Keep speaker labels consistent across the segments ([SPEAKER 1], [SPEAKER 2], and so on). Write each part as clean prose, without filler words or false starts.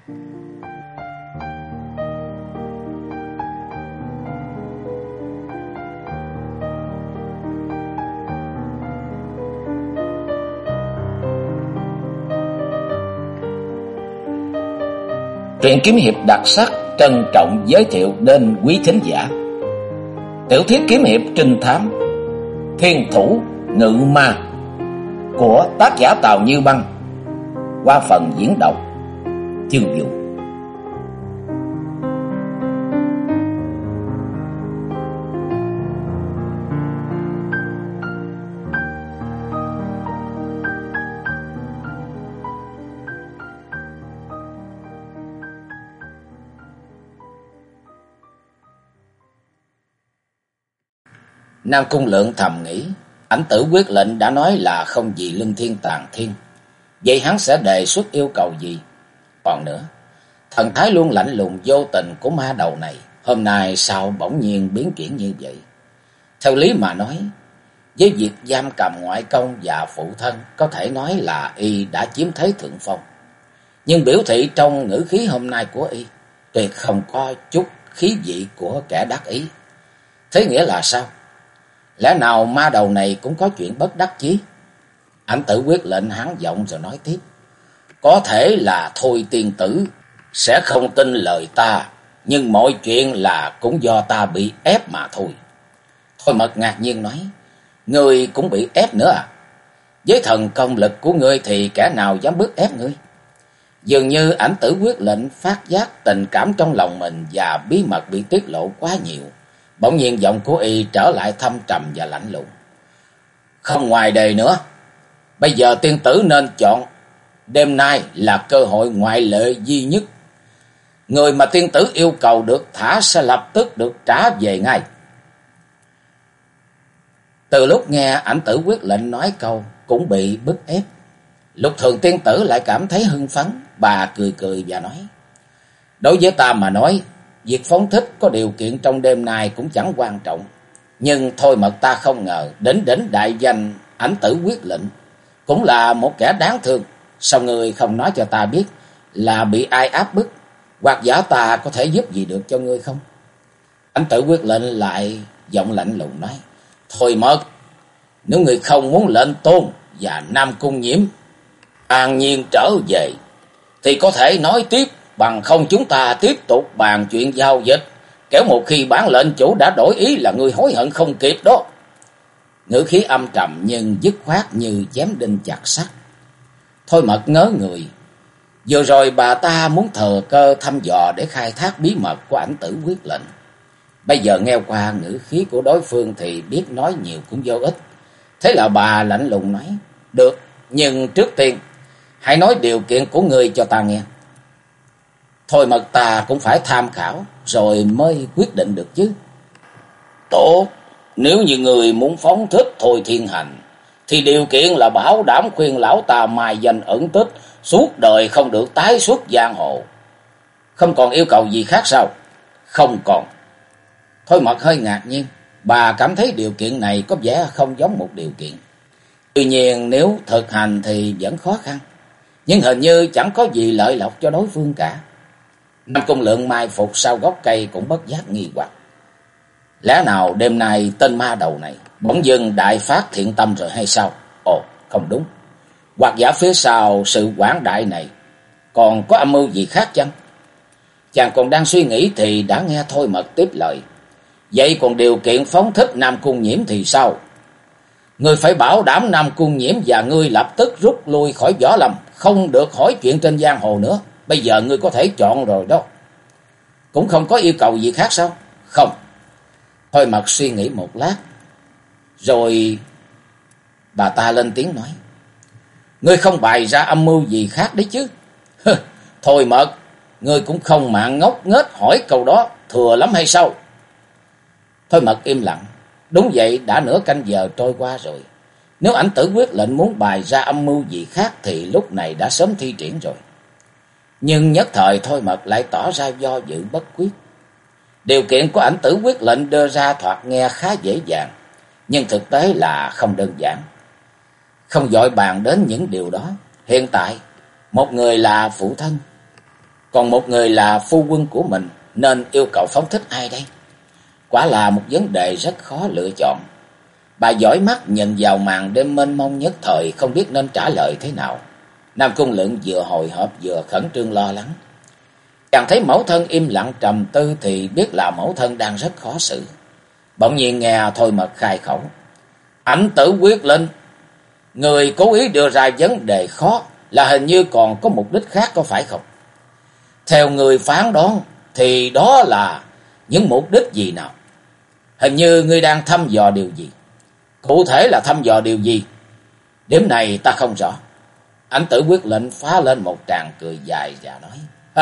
[SPEAKER 1] Truyện kiếm hiệp đặc sắc trân trọng giới thiệu đến quý thính giả tiểu thuyết kiếm hiệp trinh thám Thiên Thủ Ngự Ma của tác giả Tào Như Băng qua phần diễn đọc Chương Vũ. Nam Cung Lượng thầm nghĩ, Ảnh Tử quyết lệnh đã nói là không vì Lưng Thiên Tàn Thiên, vậy hắn sẽ đề xuất yêu cầu gì? Còn nữa, thần thái luôn lạnh lùng vô tình của ma đầu này, hôm nay sao bỗng nhiên biến chuyển như vậy? Theo lý mà nói, với việc giam cầm ngoại công và phụ thân, có thể nói là y đã chiếm thế thượng phong. Nhưng biểu thị trong ngữ khí hôm nay của y, tuyệt không có chút khí vị của kẻ đắc ý. Thế nghĩa là sao? Lẽ nào ma đầu này cũng có chuyện bất đắc chí? Ảnh Tử quyết lệnh hắn giọng rồi nói tiếp. Có thể là Thôi tiên tử sẽ không tin lời ta, nhưng mọi chuyện là cũng do ta bị ép mà thôi. Thôi Mật ngạc nhiên nói. Ngươi cũng bị ép nữa à? Với thần công lực của ngươi thì kẻ nào dám bức ép ngươi? Dường như Ảnh Tử quyết lệnh phát giác tình cảm trong lòng mình và bí mật bị tiết lộ quá nhiều. Bỗng nhiên giọng của y trở lại thâm trầm và lạnh lùng. Không ngoài đề nữa. Bây giờ tiên tử nên chọn. Đêm nay là cơ hội ngoại lệ duy nhất. Người mà tiên tử yêu cầu được thả sẽ lập tức được trả về ngay. Từ lúc nghe Ảnh Tử quyết lệnh nói câu cũng bị bức ép, Lục Thường tiên tử lại cảm thấy hưng phấn. Bà cười cười và nói. Đối với ta mà nói, việc phóng thích có điều kiện trong đêm nay cũng chẳng quan trọng. Nhưng Thôi Mật ta không ngờ đến đại danh Ảnh Tử quyết lệnh cũng là một kẻ đáng thương. Sao ngươi không nói cho ta biết là bị ai áp bức, hoặc giả ta có thể giúp gì được cho ngươi không? Ảnh Tử quyết lệnh lại giọng lạnh lùng nói. Thôi Mật, nếu ngươi không muốn lệnh Tôn và Nam Cung Nhiễm an nhiên trở về thì có thể nói tiếp, bằng không chúng ta tiếp tục bàn chuyện giao dịch. Kéo một khi bản lệnh chủ đã đổi ý là ngươi hối hận không kịp đó. Ngữ khí âm trầm nhưng dứt khoát như chém đinh chặt sắt. Thôi Mật ngớ người. Vừa rồi bà ta muốn thừa cơ thăm dò để khai thác bí mật của Ảnh Tử quyết lệnh. Bây giờ nghe qua ngữ khí của đối phương thì biết nói nhiều cũng vô ích. Thế là bà lạnh lùng nói. Được, nhưng trước tiên hãy nói điều kiện của ngươi cho ta nghe. Thôi Mật ta cũng phải tham khảo rồi mới quyết định được chứ. Tốt, nếu như người muốn phóng thích Thôi Thiên Hành thì điều kiện là bảo đảm khuyên lão ta mai danh ẩn tích, suốt đời không được tái xuất giang hồ. Không còn yêu cầu gì khác sao? Không còn. Thôi Mật hơi ngạc nhiên. Bà cảm thấy điều kiện này có vẻ không giống một điều kiện. Tuy nhiên nếu thực hành thì vẫn khó khăn. Nhưng hình như chẳng có gì lợi lộc cho đối phương cả. Nam Cung Lượng mai phục sau gốc cây cũng bất giác nghi hoặc. Lẽ nào đêm nay tên ma đầu này bỗng dưng đại phát thiện tâm rồi hay sao? Ồ, không đúng. Hoặc giả phía sau sự quảng đại này còn có âm mưu gì khác chăng? Chàng còn đang suy nghĩ thì đã nghe Thôi Mật tiếp lời. Vậy còn điều kiện phóng thích Nam Cung Nhiễm thì sao? Ngươi phải bảo đảm Nam Cung Nhiễm và ngươi lập tức rút lui khỏi Võ Lâm, không được hỏi chuyện trên giang hồ nữa. Bây giờ ngươi có thể chọn rồi đó. Cũng không có yêu cầu gì khác sao? Không. Thôi Mật suy nghĩ một lát. Rồi bà ta lên tiếng nói. Ngươi không bày ra âm mưu gì khác đấy chứ? Thôi Mật, ngươi cũng không mạng ngốc nghếch hỏi câu đó, thừa lắm hay sao? Thôi Mật im lặng. Đúng vậy, đã nửa canh giờ trôi qua rồi. Nếu Ảnh Tử quyết lệnh muốn bày ra âm mưu gì khác thì lúc này đã sớm thi triển rồi. Nhưng nhất thời Thôi Mật lại tỏ ra do dự bất quyết. Điều kiện của Ảnh Tử quyết lệnh đưa ra thoạt nghe khá dễ dàng, nhưng thực tế là không đơn giản. Không vội bàn đến những điều đó. Hiện tại, một người là phụ thân, còn một người là phu quân của mình, nên yêu cầu phóng thích ai đây? Quả là một vấn đề rất khó lựa chọn. Bà dõi mắt nhìn vào màn đêm mênh mông nhất thời, không biết nên trả lời thế nào. Nam Cung Lượng vừa hồi hộp vừa khẩn trương lo lắng. Chàng thấy mẫu thân im lặng trầm tư thì biết là mẫu thân đang rất khó xử. Bỗng nhiên nghe Thôi Mật khai khẩu: Ảnh tử quyết lệnh, người cố ý đưa ra vấn đề khó là hình như còn có mục đích khác, có phải không? Theo người phán đoán thì đó là những mục đích gì nào? Hình như ngươi đang thăm dò điều gì? Cụ thể là thăm dò điều gì? Điểm này ta không rõ. Ảnh tử quyết lệnh phá lên một tràng cười dài và nói: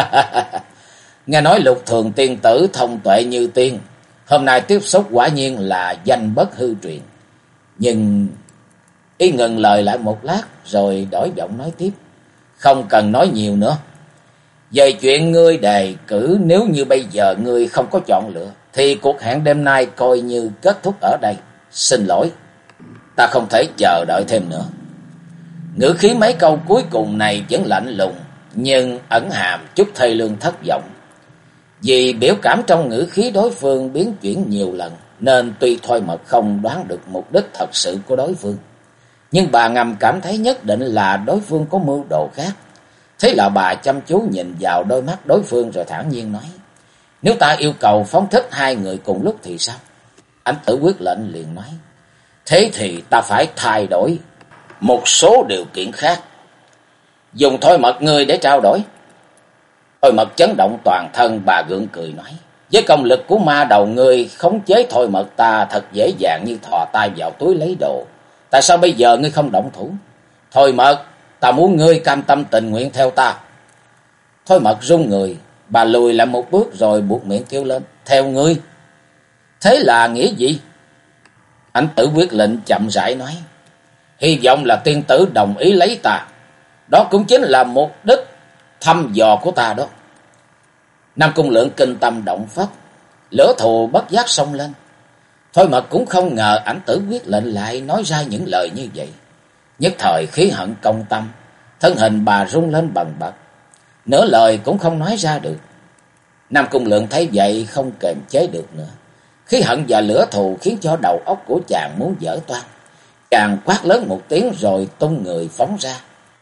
[SPEAKER 1] Nghe nói Lục Thường tiên tử thông tuệ như tiên, hôm nay tiếp xúc quả nhiên là danh bất hư truyền. Nhưng y ngừng lời lại một lát rồi đổi giọng nói tiếp: Không cần nói nhiều nữa. Về chuyện ngươi đề cử, nếu như bây giờ ngươi không có chọn lựa thì cuộc hẹn đêm nay coi như kết thúc ở đây. Xin lỗi, ta không thể chờ đợi thêm nữa. Ngữ khí mấy câu cuối cùng này vẫn lạnh lùng, nhưng ẩn hàm chút thê lương thất vọng. Vì biểu cảm trong ngữ khí đối phương biến chuyển nhiều lần, nên tuy Thôi Mật không đoán được mục đích thật sự của đối phương, nhưng bà ngầm cảm thấy nhất định là đối phương có mưu đồ khác. Thế là bà chăm chú nhìn vào đôi mắt đối phương rồi thản nhiên nói: Nếu ta yêu cầu phóng thích hai người cùng lúc thì sao? Ảnh tử quyết lệnh liền nói: Thế thì ta phải thay đổi một số điều kiện khác. Dùng Thôi Mật ngươi để trao đổi. Thôi Mật chấn động toàn thân, bà gượng cười nói: Với công lực của ma đầu ngươi khống chế Thôi Mật ta thật dễ dàng như thò tay vào túi lấy đồ. Tại sao bây giờ ngươi không động thủ? Thôi Mật, ta muốn ngươi cam tâm tình nguyện theo ta. Thôi Mật run người, bà lùi lại một bước rồi buột miệng kêu lên: Theo ngươi? Thế là nghĩa gì? Ảnh tử quyết lệnh chậm rãi nói: Hy vọng là tiên tử đồng ý lấy ta. Đó cũng chính là mục đích thăm dò của ta đó. Nam Cung Lượng kinh tâm động phách, lửa thù bất giác xông lên. Thôi Mật cũng không ngờ ảnh tử quyết lệnh lại nói ra những lời như vậy. Nhất thời khí hận công tâm, thân hình bà rung lên bần bật, nửa lời cũng không nói ra được. Nam Cung Lượng thấy vậy không kềm chế được nữa. Khí hận và lửa thù khiến cho đầu óc của chàng muốn vỡ toang. Chàng quát lớn một tiếng rồi tung người phóng ra.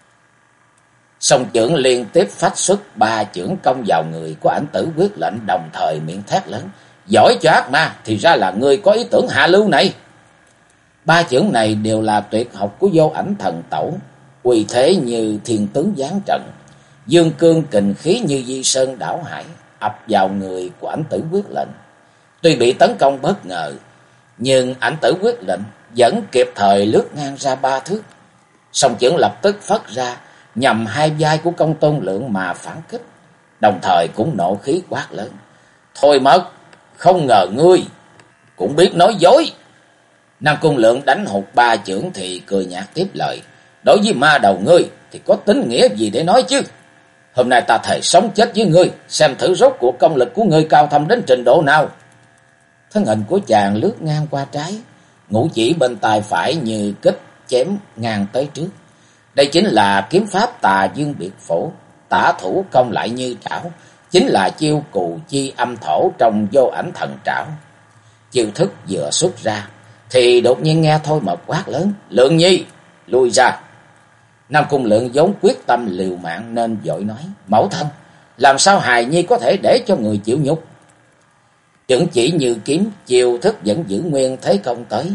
[SPEAKER 1] Song chưởng liên tiếp phách xuất 3 chưởng công vào người của ảnh tử quyết lệnh, đồng thời miệng thét lớn: Giỏi cho ác ma, thì ra là ngươi có ý tưởng hạ lưu này. 3 chưởng này đều là tuyệt học của Vô Ảnh Thần Tẩu, uy thế như thiên tướng giáng trận, dương cương kình khí như di sơn đảo hải, ập vào người của ảnh tử quyết lệnh. Tuy bị tấn công bất ngờ, nhưng ảnh tử quyết lệnh vẫn kịp thời lướt ngang ra 3 thước. Song chưởng lập tức phất ra, nhằm hai vai của Công Tôn Lượng mà phản kích, đồng thời cũng nộ khí quát lớn: Thôi Mật, không ngờ ngươi cũng biết nói dối. Nam Cung Lượng đánh hụt 3 chưởng thì cười nhạt tiếp lời: Đối với ma đầu ngươi thì có tính nghĩa gì để nói chứ? Hôm nay ta thề sống chết với ngươi, xem thử rốt cuộc công lực của ngươi cao thâm đến trình độ nào. Thân hình của chàng lướt ngang qua trái, ngũ chỉ bên tay phải như kích chém ngang tới trước. Đây chính là kiếm pháp Tà Dương Biệt Phổ, tả thủ công lại như trảo, chính là chiêu Cù Chi Âm Thổ trong Vô Ảnh Thần Trảo. Chiêu thức vừa xuất ra thì đột nhiên nghe Thôi Mật quát lớn: Lượng Nhi, lui ra. Nam Cung Lượng vốn quyết tâm liều mạng nên vội nói: Mẫu thân, làm sao hài nhi có thể để cho người chịu nhục? Chưởng chỉ như kiếm, chiêu thức vẫn giữ nguyên thế công tới.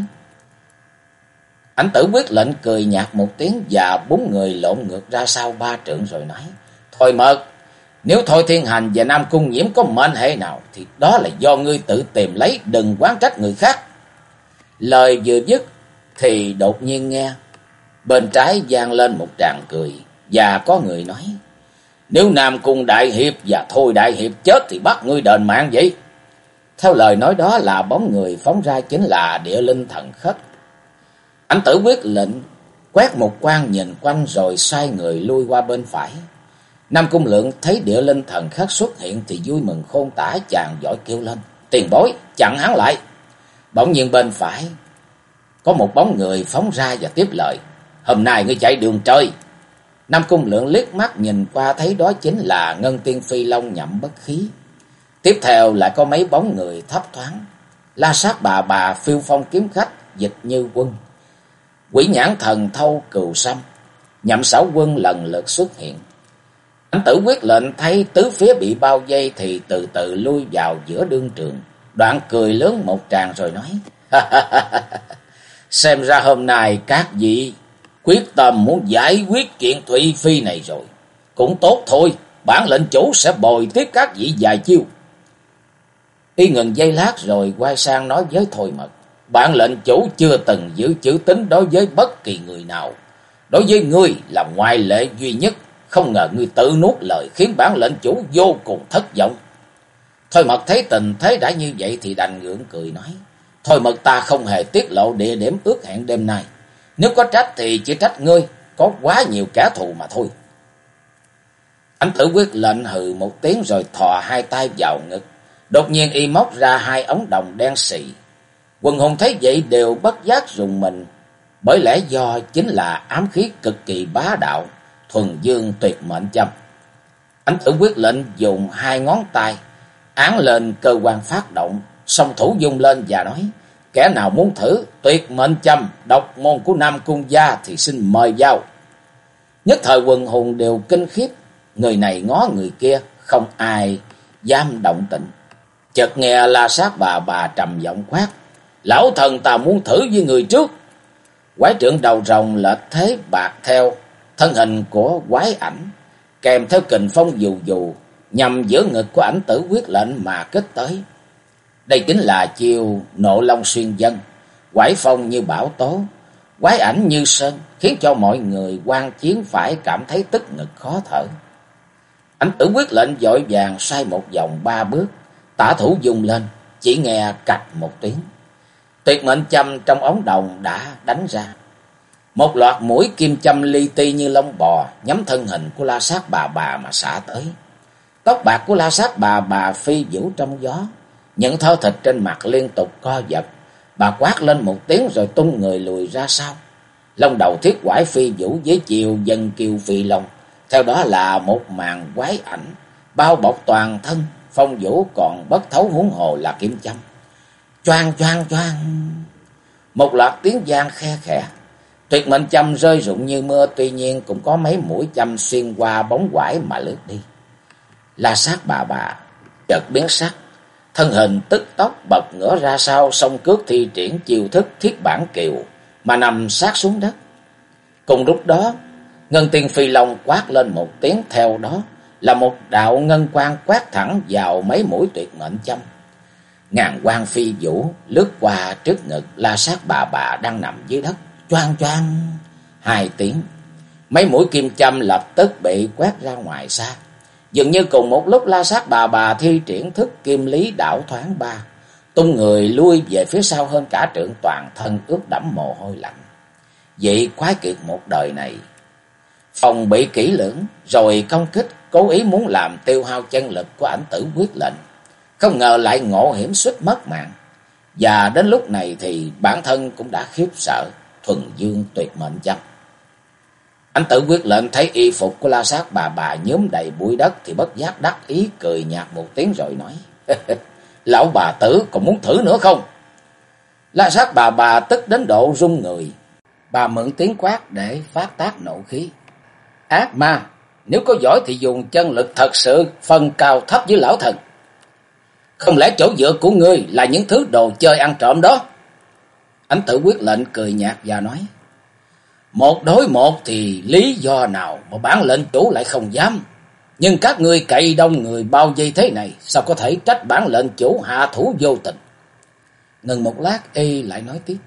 [SPEAKER 1] Ảnh tử quyết lệnh cười nhạt một tiếng và bốn người lộn ngược ra sau 3 trượng rồi nói: Thôi Mật, nếu Thôi Thiên Hành và Nam Cung Nhiễm có mệnh hệ nào thì đó là do ngươi tự tìm lấy, đừng oán trách người khác. Lời vừa dứt thì đột nhiên nghe bên trái vang lên một tràng cười, và có người nói: Nếu Nam Cung Đại Hiệp và Thôi Đại Hiệp chết thì bắt ngươi đền mạng vậy. Theo lời nói đó là bóng người phóng ra chính là Địa Linh Thần Khất. Ảnh tử quyết lệnh quét một quan nhìn quanh rồi xoay người lui qua bên phải. Nam Cung Lượng thấy Địa Linh Thần Khất xuất hiện thì vui mừng khôn tả, chàng vội kêu lên: Tiền bối, chặn hắn lại. Bỗng nhiên bên phải có một bóng người phóng ra và tiếp lời: Hôm nay ngươi chạy đường trời. Nam Cung Lượng liếc mắt nhìn qua thấy đó chính là Ngân Tiên Phi Long nhậm bất khí. Tiếp theo lại có mấy bóng người thấp thoáng. La Sát Bà, Phiêu Phong Kiếm Khách, Dịch Như Quân, Quỷ Nhãn Thần Thâu Cừu Sâm, Nhậm Xảo Quân lần lượt xuất hiện. Ảnh Tử Quyết Lệnh thấy tứ phía bị bao vây thì từ từ lui vào giữa đương trường, đoạn cười lớn một tràng rồi nói: Xem ra hôm nay các vị quyết tâm muốn giải quyết chuyện Thụy Phi này rồi. Cũng tốt thôi, bản lệnh chủ sẽ bồi tiếp các vị vài chiêu. Y ngừng giây lát rồi quay sang nói với Thôi Mật: Bản lệnh chủ chưa từng giữ chữ tín đối với bất kỳ người nào. Đối với ngươi là ngoại lệ duy nhất. Không ngờ ngươi tự nuốt lời khiến bản lệnh chủ vô cùng thất vọng. Thôi Mật thấy tình thế đã như vậy thì đành gượng cười nói: Thôi Mật ta không hề tiết lộ địa điểm ước hẹn đêm nay. Nếu có trách thì chỉ trách ngươi có quá nhiều kẻ thù mà thôi. Ảnh Tử Quyết Lệnh hừ một tiếng rồi thò hai tay vào ngực. Đột nhiên y móc ra hai ống đồng đen xì. Quần hùng thấy vậy đều bất giác rùng mình, bởi lẽ do chính là ám khí cực kỳ bá đạo, thuần dương tuyệt mệnh châm. Ảnh Tử Quyết Lệnh dùng hai ngón tay án lên cơ quan phát động, song thủ dung lên và nói: Kẻ nào muốn thử tuyệt mệnh châm độc môn của Nam Cung gia thì xin mời vào. Nhất thời quần hùng đều kinh khiếp, người này ngó người kia, không ai dám động tĩnh. Chợt nghe La Sát bà trầm giọng quát: Lão thần ta muốn thử với người trước. Quái trưởng đầu rồng lệch thế bạc theo thân hình của quái ảnh, kèm theo kình phong dù dù nhằm giữa ngực của Ảnh Tử Quyết Lệnh mà kết tới. Đây chính là chiêu Nộ Long Xuyên Dân, quái phong như bão tố, quái ảnh như sơn, khiến cho mọi người quan chiến phải cảm thấy tức ngực khó thở. Ảnh Tử Quyết Lệnh vội vàng xoay một vòng 3 bước, tả thủ dùng lên, chỉ nghe cạch một tiếng. Tuyệt mệnh châm trong ống đồng đã đánh ra. Một loạt mũi kim châm li ti như lông bò nhắm thân hình của La Sát bà mà xả tới. Tóc bạc của La Sát bà phi vũ trong gió, những thớ thịt trên mặt liên tục co giật. Bà quát lên một tiếng rồi tung người lùi ra sau. Lông đầu thiết quải phi vũ với chiều dân kiều phi long, theo đó là một màn quái ảnh bao bọc toàn thân, phong vũ còn bất thấu huống hồ là kiếm châm. Choang choang choang, một loạt tiếng vang khe khẽ. Tuyệt mệnh châm rơi rụng như mưa, tuy nhiên cũng có mấy mũi châm xuyên qua bóng quải mà lướt đi. La Sát bà chợt biến sắc, thân hình tức tốc bật ngửa ra sau, song cước thi triển chiêu thức thiết bản kiều mà nằm sát xuống đất. Cùng lúc đó, Ngân Tiên Phi Long quát lên một tiếng, theo đó là một đạo ngân quang quét thẳng vào mấy mũi tuyệt mệnh châm. Ngàn quang phi vũ lướt qua trước ngực La Sát bà đang nằm dưới đất. Choang choang hai tiếng, mấy mũi kim châm lập tức bị quét ra ngoài xa. Dường như cùng một lúc La Sát bà thi triển thức Kim Lý Đảo Thoáng Ba, tung người lui về phía sau hơn cả trượng, toàn thân ướt đẫm mồ hôi lạnh. Vị quái kiệt một đời này phòng bị kỹ lưỡng rồi công kích, cố ý muốn làm tiêu hao chân lực của Ảnh Tử Quyết Lệnh, không ngờ lại ngộ hiểm suýt mất mạng. Và đến lúc này thì bản thân cũng đã khiếp sợ thuần dương tuyệt mệnh châm. Ảnh Tử Quyết Lệnh thấy y phục của La Sát bà nhuốm đầy bụi đất thì bất giác đắc ý cười nhạt một tiếng rồi nói: Lão bà tử còn muốn thử nữa không? La Sát bà tức đến độ run người. Bà mượn tiếng quát để phát tác nộ khí: Ác ma, nếu có giỏi thì dùng chân lực thật sự phân cao thấp với lão thần. Không lẽ chỗ dựa của ngươi là những thứ đồ chơi ăn trộm đó? Ảnh Tử Quyết Lệnh cười nhạt và nói: Một đối một thì lý do nào mà bản lệnh chủ lại không dám? Nhưng các ngươi cậy đông người bao vây thế này, sao có thể trách bản lệnh chủ hạ thủ vô tình? Ngừng một lát y lại nói tiếp: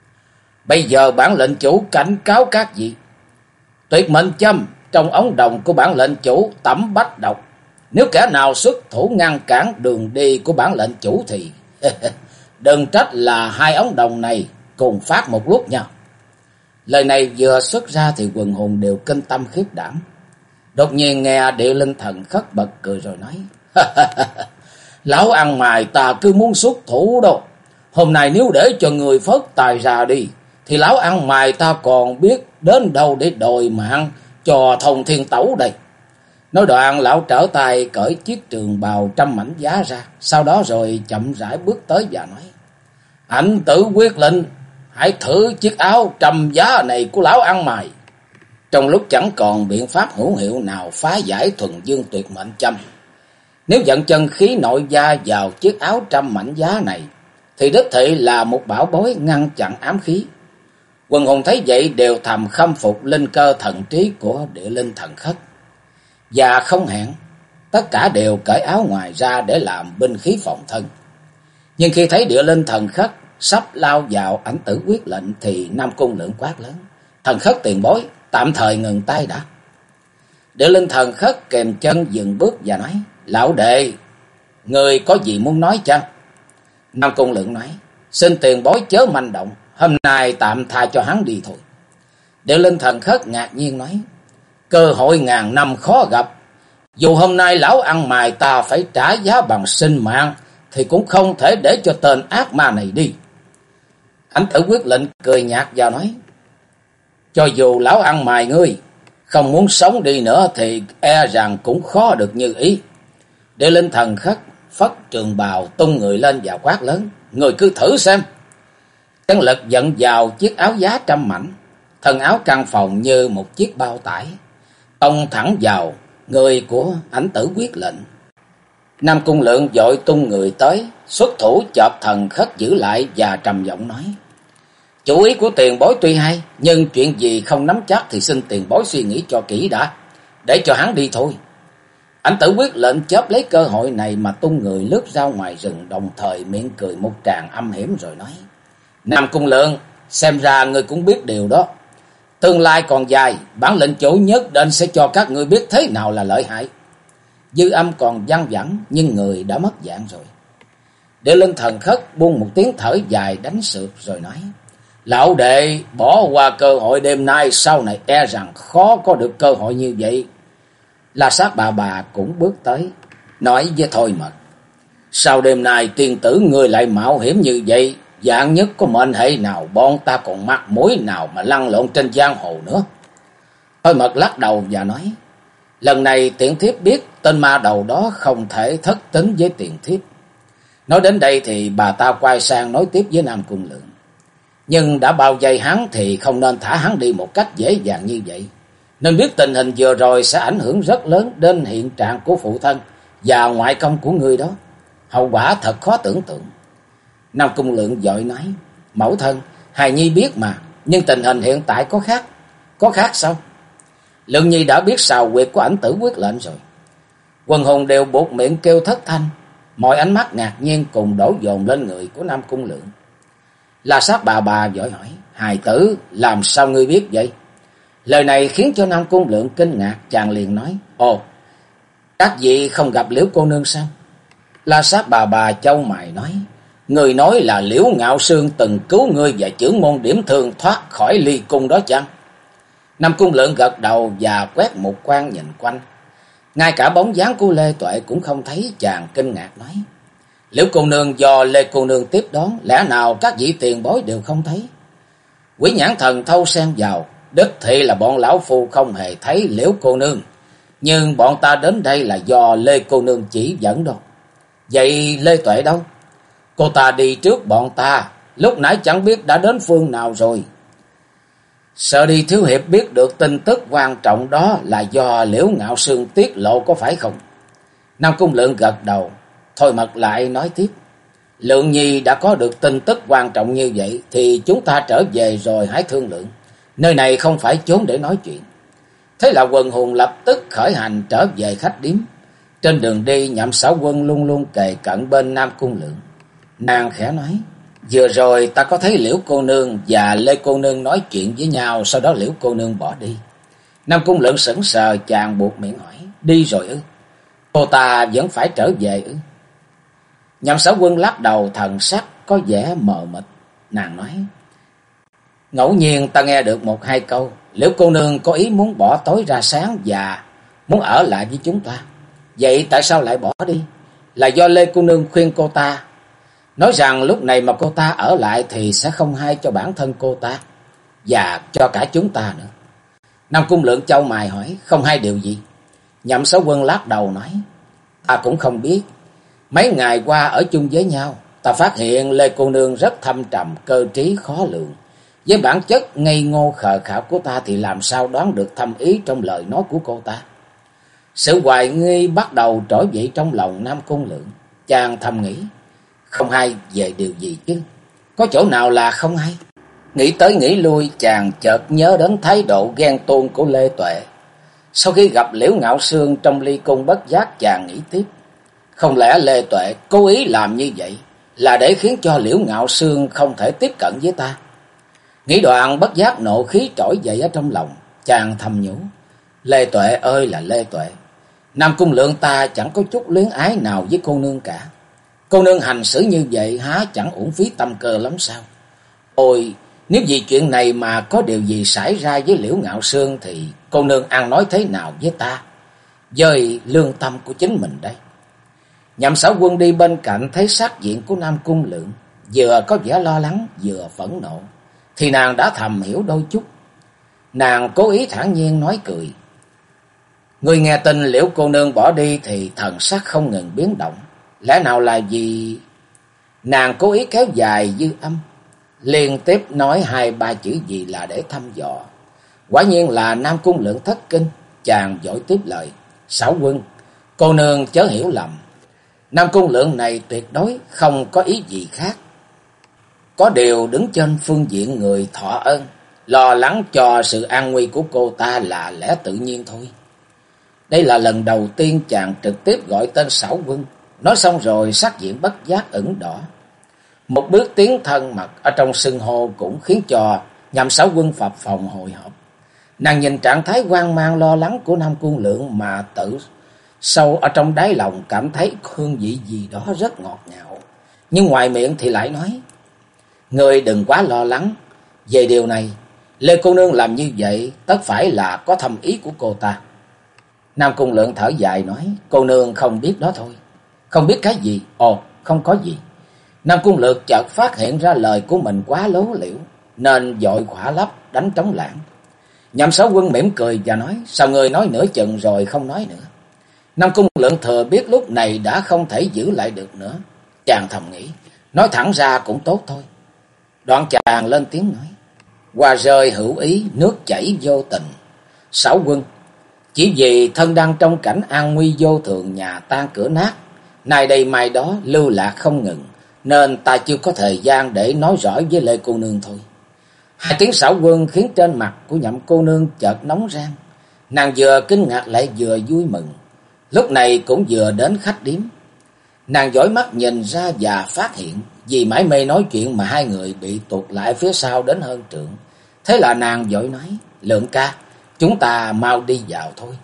[SPEAKER 1] Bây giờ bản lệnh chủ cảnh cáo các vị, tuyệt mệnh châm trong ống đồng của bản lệnh chủ tẩm bách độc. Nếu kẻ nào xuất thủ ngăn cản đường đi của bản lệnh chủ thì đừng trách là hai ống đồng này cùng phát một lúc nhau. Lời này vừa xuất ra thì quần hùng đều kinh tâm khiếp đảm. Đột nhiên nghe Địa Linh Thần khất bật cười rồi nói: Lão ăn mày ta cứ muốn xuất thủ đâu. Hôm nay nếu để cho người phất tài ra đi thì lão ăn mày ta còn biết đến đâu để đòi mạng cho thông thiên tấu đây. Nói đoạn lão trở tay cởi chiếc trường bào trăm mảnh giá ra. Sau đó rồi chậm rãi bước tới và nói: Ảnh Tử Quyết lệnh, hãy thử chiếc áo trăm giá này của lão ăn mày. Trong lúc chẳng còn biện pháp hữu hiệu nào phá giải thuần dương tuyệt mệnh châm, nếu dẫn chân khí nội gia vào chiếc áo trăm mảnh giá này, thì đích thị là một bảo bối ngăn chặn ám khí. Quần hùng thấy vậy đều thầm khâm phục linh cơ thần trí của Địa Linh Thần Khất. Và không hẹn, tất cả đều cởi áo ngoài ra để làm binh khí phòng thân. Nhưng khi thấy Địa Linh Thần Khất sắp lao vào Ảnh Tử Quyết lệnh, thì Nam Cung Lượng quát lớn: Thần Khất tiền bối, tạm thời ngừng tay đã. Địa Linh Thần Khất kèm chân dừng bước và nói: Lão đệ, người có gì muốn nói chăng? Nam Cung Lượng nói: Xin tiền bối chớ manh động, hôm nay tạm tha cho hắn đi thôi. Địa Linh Thần Khất ngạc nhiên nói: Cơ hội ngàn năm khó gặp, dù hôm nay lão ăn mày ta phải trả giá bằng sinh mạng, thì cũng không thể để cho tên ác ma này đi. Ảnh Tử Quyết lệnh cười nhạt và nói: Cho dù lão ăn mày ngươi không muốn sống đi nữa, thì e rằng cũng khó được như ý. Địa Linh Thần Khất phất trường bào tung người lên và quát lớn: Người cứ thử xem. Chân lực dẫn vào chiếc áo giá trăm mảnh, thân áo căng phồng như một chiếc bao tải, tông thẳng vào người của Ảnh Tử Quyết lệnh. Nam Cung Lượng vội tung người tới, xuất thủ chộp Thần Khất giữ lại và trầm giọng nói: Chủ ý của tiền bối tuy hay, nhưng chuyện gì không nắm chắc thì xin tiền bối suy nghĩ cho kỹ đã, để cho hắn đi thôi. Ảnh Tử Quyết lệnh chớp lấy cơ hội này mà tung người lướt ra ngoài rừng, đồng thời miệng cười một tràng âm hiểm rồi nói: Nam Cung Lượng, xem ra ngươi cũng biết điều đó. Tương lai còn dài, bản lệnh chủ nhất định sẽ cho các ngươi biết thế nào là lợi hại. Dư âm còn văng vẳng, nhưng người đã mất dạng rồi. Địa Linh Thần Khất buông một tiếng thở dài đánh sượt rồi nói: Lão đệ bỏ qua cơ hội đêm nay, sau này e rằng khó có được cơ hội như vậy. La Sát bà cũng bước tới, nói với Thôi Mật: Sau đêm nay tiên tử ngươi lại mạo hiểm như vậy, dạng nhất có mệnh hệ nào bọn ta còn mặt mũi nào mà lăn lộn trên giang hồ nữa. Thôi Mật lắc đầu và nói: Lần này tiện thiếp biết tên ma đầu đó không thể thất tín với tiền thiếp. Nói đến đây thì bà ta quay sang nói tiếp với Nam Cung Lượng: Nhưng đã bao vây hắn thì không nên thả hắn đi một cách dễ dàng như vậy. Nên biết tình hình vừa rồi sẽ ảnh hưởng rất lớn đến hiện trạng của phụ thân và ngoại công của người đó. Hậu quả thật khó tưởng tượng. Nam Cung Lượng vội nói: Mẫu thân, hài nhi biết mà, nhưng tình hình hiện tại có khác. Có khác sao? Lượng nhi đã biết sào quyệt của Ảnh Tử Quyết lệnh rồi. Quần hùng đều buột miệng kêu thất thanh. Mọi ánh mắt ngạc nhiên cùng đổ dồn lên người của Nam Cung Lượng. La Sát bà vội hỏi: Hài tử, làm sao ngươi biết vậy? Lời này khiến cho Nam Cung Lượng kinh ngạc, chàng liền nói: Ồ, các vị không gặp Liễu cô nương sao? La Sát bà chau mày nói: Người nói là Liễu Ngạo Sương từng cứu ngươi và chưởng môn Điểm Thương thoát khỏi ly cung đó chăng? Nam Cung Lượng gật đầu và quét một quan nhìn quanh. Ngay cả bóng dáng của Lê Tuệ cũng không thấy, chàng kinh ngạc nói: Liễu cô nương do Lê cô nương tiếp đón, lẽ nào các vị tiền bối đều không thấy? Quỷ Nhãn Thần thâu xen vào: Đích thị là bọn lão phu không hề thấy Liễu cô nương, nhưng bọn ta đến đây là do Lê cô nương chỉ dẫn đâu. Vậy Lê Tuệ đâu? Cô ta đi trước bọn ta, lúc nãy chẳng biết đã đến phương nào rồi. Sợ đi thiếu hiệp biết được tin tức quan trọng đó là do Liễu Ngạo Sương tiết lộ có phải không? Nam Cung Lượng gật đầu. Thôi Mật lại nói tiếp: Lượng nhi đã có được tin tức quan trọng như vậy thì chúng ta trở về rồi hãy thương lượng. Nơi này không phải chốn để nói chuyện. Thế là quần hùng lập tức khởi hành trở về khách điếm. Trên đường đi, Nhậm Xảo Quân luôn luôn kề cận bên Nam Cung Lượng. Nàng khẽ nói: Vừa rồi ta có thấy Liễu cô nương và Lê cô nương nói chuyện với nhau, sau đó Liễu cô nương bỏ đi. Nam Cung Lượng sững sờ, chàng buột miệng hỏi: Đi rồi ư? Cô ta vẫn phải trở về ư? Nhậm Xảo Quân lắc đầu, thần sắc có vẻ mờ mịt. Nàng nói: Ngẫu nhiên ta nghe được một hai câu Liễu cô nương có ý muốn bỏ tối ra sáng và muốn ở lại với chúng ta. Vậy tại sao lại bỏ đi? Là do Lê cô nương khuyên cô ta, nói rằng lúc này mà cô ta ở lại thì sẽ không hay cho bản thân cô ta và cho cả chúng ta nữa. Nam Cung Lượng chau mày hỏi, không hay điều gì? Nhậm Sáu Quân lắc đầu nói, ta cũng không biết. Mấy ngày qua ở chung với nhau, ta phát hiện Lê cô nương rất thâm trầm, cơ trí khó lường. Với bản chất ngây ngô khờ khạo của ta thì làm sao đoán được thâm ý trong lời nói của cô ta. Sự hoài nghi bắt đầu trỗi dậy trong lòng Nam Cung Lượng. Chàng thầm nghĩ, không hay về điều gì chứ? Có chỗ nào là không hay? Nghĩ tới nghĩ lui, chàng chợt nhớ đến thái độ ghen tuông của Lê Tuệ. Sau khi gặp Liễu Ngạo Sương trong ly cung bất giác, chàng nghĩ tiếp. Không lẽ Lê Tuệ cố ý làm như vậy là để khiến cho Liễu Ngạo Sương không thể tiếp cận với ta? Nghĩ đoạn bất giác nộ khí trỗi dậy ở trong lòng. Chàng thầm nhủ, Lê Tuệ ơi là Lê Tuệ, Nam Cung Lượng ta chẳng có chút luyến ái nào với cô nương cả. Cô nương hành xử như vậy há chẳng uổng phí tâm cơ lắm sao? Ôi, nếu vì chuyện này mà có điều gì xảy ra với Liễu Ngạo Sương thì cô nương ăn nói thế nào với ta, với lương tâm của chính mình đây? Nhậm Sở Quân đi bên cạnh thấy sắc diện của Nam Cung Lượng vừa có vẻ lo lắng vừa phẫn nộ, thì nàng đã thầm hiểu đôi chút. Nàng cố ý thản nhiên nói cười. Người nghe tin Liễu cô nương bỏ đi thì thần sắc không ngừng biến động. Lẽ nào là vì... Nàng cố ý kéo dài dư âm, liên tiếp nói 2-3 chữ gì là để thăm dò. Quả nhiên là Nam Cung Lượng thất kinh. Chàng vội tiếp lời, Sáu Quân, cô nương chớ hiểu lầm. Nam Cung Lượng này tuyệt đối không có ý gì khác. Có điều đứng trên phương diện người thọ ân, lo lắng cho sự an nguy của cô ta là lẽ tự nhiên thôi. Đây là lần đầu tiên chàng trực tiếp gọi tên Sáu Quân. Nói xong rồi sắc diện bất giác ửng đỏ. Một bước tiến thân mật ở trong xưng hô cũng khiến cho Nhậm Sáu Quân phập phồng hồi hộp. Nàng nhìn trạng thái hoang mang lo lắng của Nam Cung Lượng mà tự sâu ở trong đáy lòng cảm thấy hương vị gì đó rất ngọt ngào. Nhưng ngoài miệng thì lại nói, ngươi đừng quá lo lắng. Về điều này, Lê cô nương làm như vậy tất phải là có thâm ý của cô ta. Nam Cung Lượng thở dài nói, cô nương không biết đó thôi. Không biết cái gì? Ồ, không có gì. Nam Cung Lượng chợt phát hiện ra lời của mình quá lố liễu, nên vội khỏa lấp đánh trống lảng. Nhậm Sáu Quân mỉm cười và nói, sao ngươi nói nửa chừng rồi không nói nữa? Nam Cung Lượng thừa biết lúc này đã không thể giữ lại được nữa. Chàng thầm nghĩ, nói thẳng ra cũng tốt thôi. Đoạn chàng lên tiếng nói, hoa rơi hữu ý, nước chảy vô tình. Sáu Quân, chỉ vì thân đang trong cảnh an nguy vô thường, nhà tan cửa nát, nay đây mai đó lưu lạc không ngừng, nên ta chưa có thời gian để nói rõ với Lê cô nương thôi. Hai tiếng Sáu Quân khiến trên mặt của Nhậm cô nương chợt nóng rang. Nàng vừa kinh ngạc lại vừa vui mừng. Lúc này cũng vừa đến khách điếm. Nàng dõi mắt nhìn ra và phát hiện vì mải mê nói chuyện mà hai người bị tụt lại phía sau đến hơn trượng. Thế là nàng vội nói, Lượng ca, chúng ta mau đi vào thôi.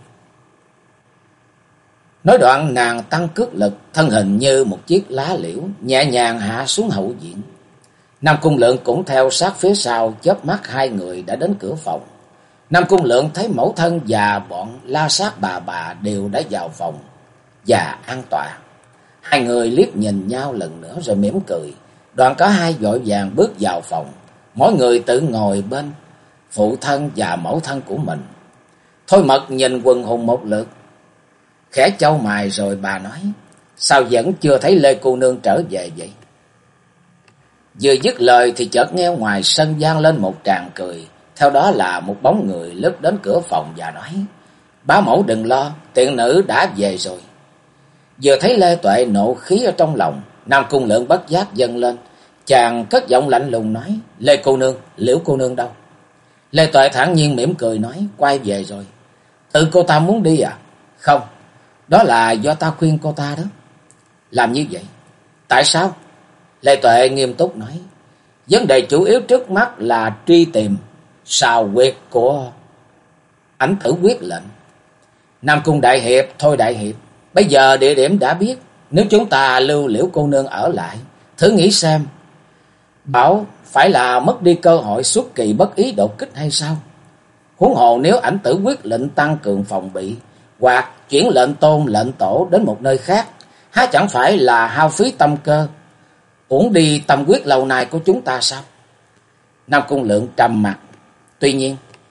[SPEAKER 1] Nói đoạn nàng tăng cước lực, thân hình như một chiếc lá liễu nhẹ nhàng hạ xuống hậu viện. Nam Cung Lượng cũng theo sát phía sau, chớp mắt hai người đã đến cửa phòng. Nam Cung Lượng thấy mẫu thân và bọn la sát bà đều đã vào phòng và an tọa. Hai người liếc nhìn nhau lần nữa rồi mỉm cười. Đoạn cả hai vội vàng bước vào phòng, mỗi người tự ngồi bên phụ thân và mẫu thân của mình. Thôi Mật nhìn quần hùng một lượt, khẽ chau mày rồi bà nói, sao vẫn chưa thấy Lê cô nương trở về vậy? Vừa dứt lời thì chợt nghe ngoài sân vang lên một tràng cười. Theo đó là một bóng người lướt đến cửa phòng và nói, bá mẫu đừng lo, tiện nữ đã về rồi. Vừa thấy Lê Tuệ nộ khí ở trong lòng, Nam Cung Lượng bất giác dâng lên. Chàng cất giọng lạnh lùng nói, Lê cô nương, Liễu cô nương đâu? Lê Tuệ thản nhiên mỉm cười nói, quay về rồi. Tự cô ta muốn đi à? Không, đó là do ta khuyên cô ta đó. Làm như vậy? Tại sao? Lê Tuệ nghiêm túc nói, vấn đề chủ yếu trước mắt là truy tìm sào quyệt của Ảnh Tử Quyết Lệnh. Nam Cung đại hiệp, thôi đại hiệp, bây giờ địa điểm đã biết, nếu chúng ta lưu Liễu cô nương ở lại, thử nghĩ xem, bảo phải là mất đi cơ hội xuất kỳ bất ý đột kích hay sao? Huống hồ nếu Ảnh Tử Quyết Lệnh tăng cường phòng bị, hoặc chuyển lệnh tôn lệnh tổ đến một nơi khác, há chẳng phải là hao phí tâm cơ, uổng đi tâm quyết lâu nay của chúng ta sao? Nam Cung Lượng trầm mặt. Tuy nhiên,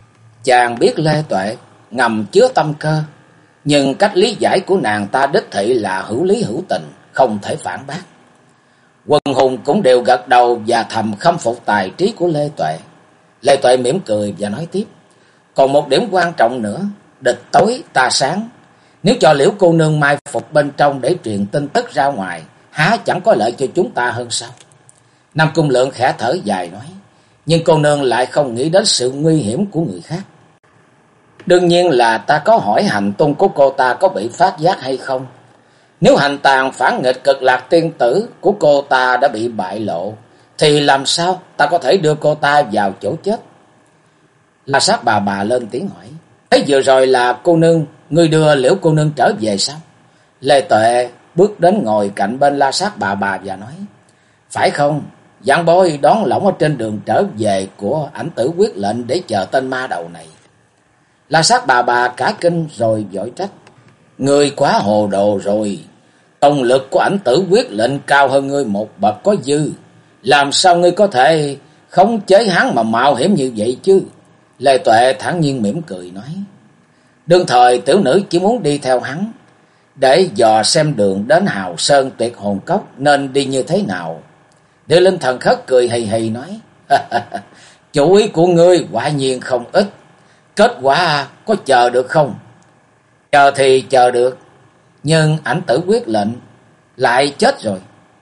[SPEAKER 1] Chàng biết Lê Tuệ ngầm chứa tâm cơ, nhưng cách lý giải của nàng ta đích thị là hữu lý hữu tình, không thể phản bác. Quần hùng cũng đều gật đầu và thầm khâm phục tài trí của Lê Tuệ. Lê Tuệ mỉm cười và nói tiếp: còn một điểm quan trọng nữa, địch tối ta sáng. Nếu cho Liễu cô nương mai phục bên trong để truyền tin tức ra ngoài, há chẳng có lợi cho chúng ta hơn sao? Nam Cung Lượng khẽ thở dài nói: nhưng cô nương lại không nghĩ đến sự nguy hiểm của người khác. Đương nhiên là ta có hỏi hành tung của cô ta có bị phát giác hay không. Nếu hành tàn phản nghịch Cực Lạc tiên tử của cô ta đã bị bại lộ, thì làm sao ta có thể đưa cô ta vào chỗ chết? La Sát bà lên tiếng hỏi: thế vừa rồi là cô nương, ngươi đưa Liễu cô nương trở về sao? Lê Tuệ bước đến ngồi cạnh bên La Sát bà và nói: phải không, Giảng Bối đón lỏng ở trên đường trở về của Ảnh Tử Quyết Lệnh để chờ tên ma đầu này. La Sát bà cả kinh rồi vội trách: ngươi quá hồ đồ rồi, công lực của Ảnh Tử Quyết Lệnh cao hơn ngươi một bậc có dư, làm sao ngươi có thể khống chế hắn mà mạo hiểm như vậy chứ? Lê Tuệ thản nhiên mỉm cười nói: đương thời tiểu nữ chỉ muốn đi theo hắn để dò xem đường đến Hào Sơn Tuyệt Hồn Cốc nên đi như thế nào. Địa Linh Thần Khất cười hì hì nói: chủ ý của ngươi quả nhiên không ít, kết quả có chờ được không? Chờ thì chờ được, nhưng Ảnh Tử Quyết Lệnh lại chết rồi.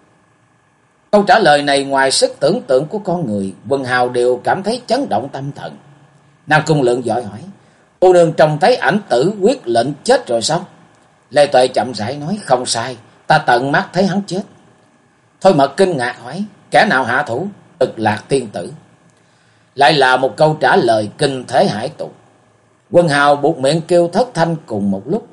[SPEAKER 1] Câu trả lời này ngoài sức tưởng tượng của con người, quần hào đều cảm thấy chấn động tâm thần. Nam Cung Lượng vội hỏi: cô nương trông thấy Ảnh Tử Quyết Lệnh chết rồi sao? Lê Tuệ chậm rãi nói: không sai, ta tận mắt thấy hắn chết. Thôi Mật kinh ngạc hỏi: kẻ nào hạ thủ? Cực Lạc tiên tử. Lại là một câu trả lời kinh thế hải tục. Quần hào buộc miệng kêu thất thanh cùng một lúc.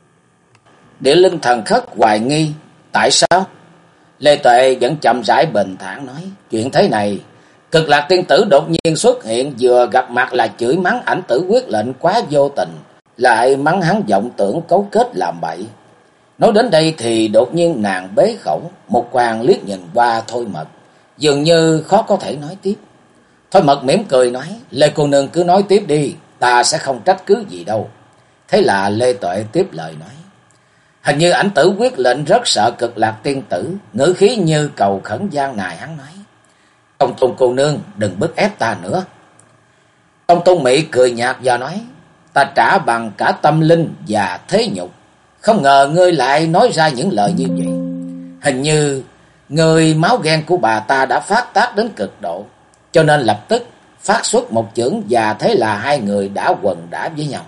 [SPEAKER 1] Địa Linh Thần Khất hoài nghi: tại sao? Lê Tuệ vẫn chậm rãi bình thản nói: chuyện thế này, Cực Lạc tiên tử đột nhiên xuất hiện, vừa gặp mặt là chửi mắng Ảnh Tử Quyết Lệnh quá vô tình, lại mắng hắn vọng tưởng cấu kết làm bậy. Nói đến đây thì đột nhiên nàng bế khẩu, một quang liếc nhìn qua Thôi Mật, dường như khó có thể nói tiếp. Thôi Mật mỉm cười nói: Lê cô nương cứ nói tiếp đi, ta sẽ không trách cứ gì đâu. Thế là Lê Tuệ tiếp lời nói: hình như Ảnh Tử Quyết Lệnh rất sợ Cực Lạc tiên tử, ngữ khí như cầu khẩn gian nài. Hắn nói: Công Tôn cô nương đừng bức ép ta nữa. Công Tôn Mỹ cười nhạt và nói: ta trả bằng cả tâm linh và thế nhục, không ngờ ngươi lại nói ra những lời như vậy. Hình như người máu ghen của bà ta đã phát tác đến cực độ, cho nên lập tức phát xuất một chưởng, và thế là hai người đã quần đả với nhau.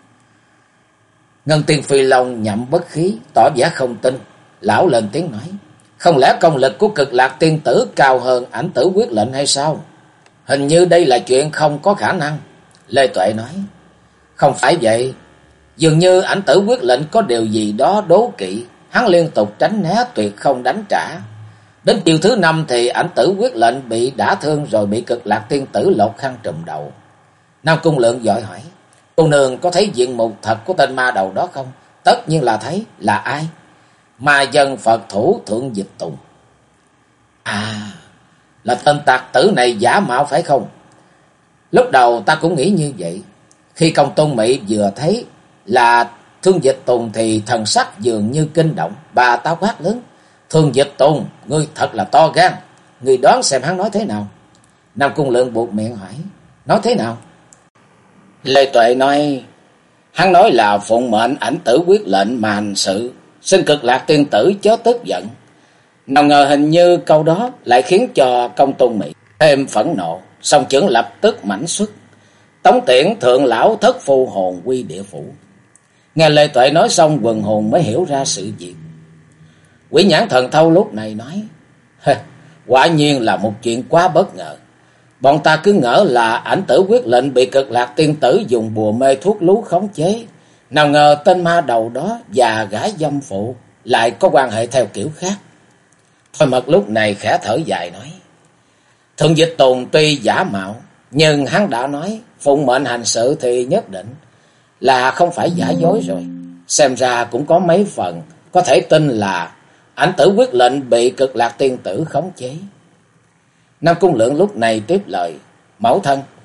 [SPEAKER 1] Ngân Tiên Phi Long nhậm bất khí, tỏ vẻ không tin. Lão lên tiếng nói: không lẽ công lực của Cực Lạc tiên tử cao hơn Ảnh Tử Quyết Lệnh hay sao? Hình như đây là chuyện không có khả năng. Lê Tuệ nói: không phải vậy, dường như Ảnh Tử Quyết Lệnh có điều gì đó đố kỵ, hắn liên tục tránh né, tuyệt không đánh trả. Đến chiều thứ 5 thì Ảnh Tử Quyết Lệnh bị đả thương, rồi bị Cực Lạc tiên tử lột khăn trùm đầu. Nam Cung Lượng vội hỏi: cô nương có thấy diện mục thật của tên ma đầu đó không? Tất nhiên là thấy. Là ai? Ma dân Phật thủ Thượng Dịch Tùng. À, là tên tặc tử này giả mạo phải không? Lúc đầu ta cũng nghĩ như vậy. Khi Công Tôn Mỹ vừa thấy là Thương Dịch Tùng thì thần sắc dường như kinh động. Bà ta quát lớn: Thương Dịch Tùng, ngươi thật là to gan. Ngươi đoán xem hắn nói thế nào? Nam Cung Lượng buộc miệng hỏi: nói thế nào? Lê Tuệ nói: hắn nói là phụng mệnh Ảnh Tử Quyết Lệnh mà hành sự, xin Cực Lạc tiên tử chớ tức giận. Nào ngờ hình như câu đó lại khiến cho Công Tôn Mỹ thêm phẫn nộ, song chưởng lập tức mãnh xuất, tống tiễn thượng lão thất phu hồn quy địa phủ. Nghe Lê Tuệ nói xong, quần hồn mới hiểu ra sự việc. Quỷ Nhãn Thần Thâu lúc này nói: quả nhiên là một chuyện quá bất ngờ. Bọn ta cứ ngỡ là Ảnh Tử Quyết Lệnh bị Cực Lạc tiên tử dùng bùa mê thuốc lú khống chế, nào ngờ tên ma đầu đó và gái dâm phụ lại có quan hệ theo kiểu khác. Thôi Mật lúc này khẽ thở dài nói: Thượng Dịch Tùng tuy giả mạo, nhưng hắn đã nói phụng mệnh hành sự thì nhất định là không phải giả dối rồi. Xem ra cũng có mấy phần có thể tin là Ảnh Tử Quyết Lệnh bị Cực Lạc tiên tử khống chế. Nam Cung Lượng lúc này tiếp lời: mẫu thân,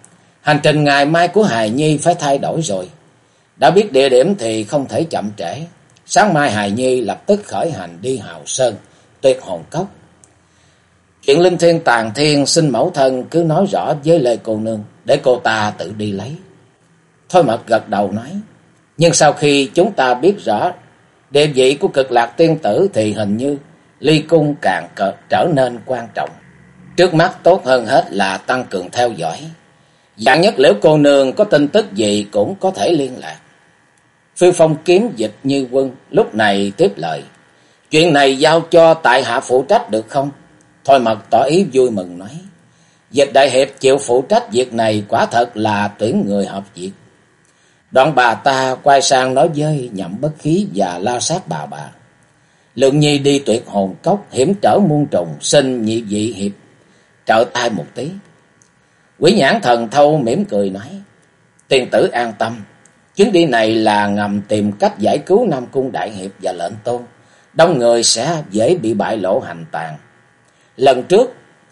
[SPEAKER 1] Hành trình ngày mai của hài nhi phải thay đổi rồi. Đã biết địa điểm thì không thể chậm trễ. Sáng mai hài nhi lập tức khởi hành đi Hào Sơn, Tuyệt Hồn Cốc. Chuyện linh thiên tàn thiên xin mẫu thân cứ nói rõ với Lê cô nương để cô ta tự đi lấy. Thôi Mật gật đầu nói, nhưng sau khi chúng ta biết rõ địa vị của Cực Lạc tiên tử thì hình như ly cung càng trở nên quan trọng. Trước mắt tốt hơn hết là tăng cường theo dõi. Vạn nhất Liễu cô nương có tin tức gì cũng có thể liên lạc. Phiêu Phong kiếm dịch Như Quân lúc này tiếp lời, chuyện này giao cho tại hạ phụ trách được không? Thôi Mật tỏ ý vui mừng nói, Dịch đại hiệp chịu phụ trách việc này quả thật là tuyển người hợp việc. Đoạn bà ta quay sang nói với Nhậm Bất Khí và La Sát bà, Lượng Nhi đi Tuyệt Hồn Cốc hiểm trở muôn trùng, xin nhị vị hiệp trợ tay một tí. Quỷ Nhãn Thần Thâu mỉm cười nói, tiền tử an tâm, chuyến đi này là ngầm tìm cách giải cứu Nam Cung đại hiệp và lệnh tôn, đông người sẽ dễ bị bại lộ hành tàn. Lần trước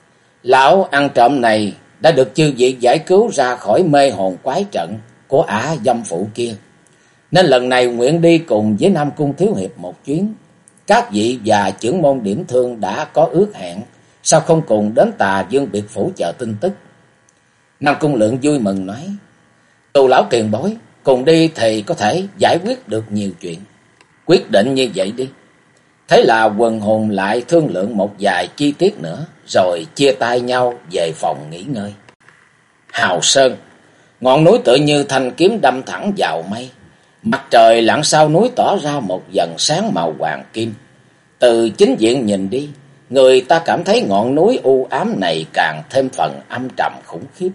[SPEAKER 1] lão ăn trộm này đã được chư vị giải cứu ra khỏi mê hồn quái trận của ả dâm phụ kia, nên lần này nguyện đi cùng với Nam Cung thiếu hiệp một chuyến. Các vị và trưởng môn Điểm Thương đã có ước hẹn, sao không cùng đến Tà Dương biệt phủ chờ tin tức? Nam Cung Lượng vui mừng nói, Tù lão tiền bối cùng đi thì có thể giải quyết được nhiều chuyện. Quyết định như vậy đi. Thế là quần hồn lại thương lượng một vài chi tiết nữa, rồi chia tay nhau về phòng nghỉ ngơi. Hào Sơn, ngọn núi tựa như thanh kiếm đâm thẳng vào mây. Mặt trời lặn sau núi tỏ ra một vầng sáng màu hoàng kim. Từ chính diện nhìn đi, người ta cảm thấy ngọn núi u ám này càng thêm phần âm trầm khủng khiếp.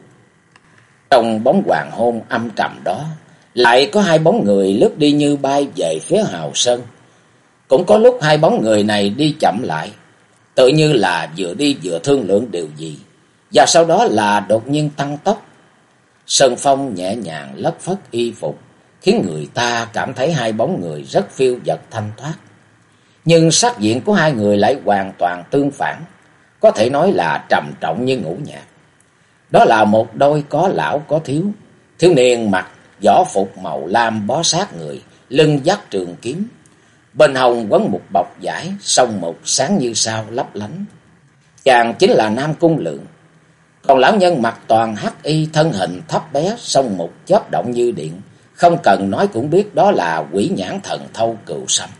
[SPEAKER 1] Trong bóng hoàng hôn âm trầm đó, lại có hai bóng người lướt đi như bay về phía Hào Sơn. Cũng có lúc hai bóng người này đi chậm lại, tự như là vừa đi vừa thương lượng điều gì, và sau đó là đột nhiên tăng tốc. Sơn phong nhẹ nhàng lất phất y phục, khiến người ta cảm thấy hai bóng người rất phiêu dật thanh thoát. Nhưng sắc diện của hai người lại hoàn toàn tương phản, có thể nói là trầm trọng như ngũ nhạc. Đó là một đôi có lão có thiếu, thiếu niên mặc võ phục màu lam bó sát người, lưng dắt trường kiếm, bên hông quấn một bọc vải, song mục sáng như sao lấp lánh. Chàng chính là Nam Cung Lượng. Còn lão nhân mặc toàn hắc y, thân hình thấp bé, song mục chớp động như điện, không cần nói cũng biết đó là Quỷ Nhãn Thần Thâu Cừu Sâm.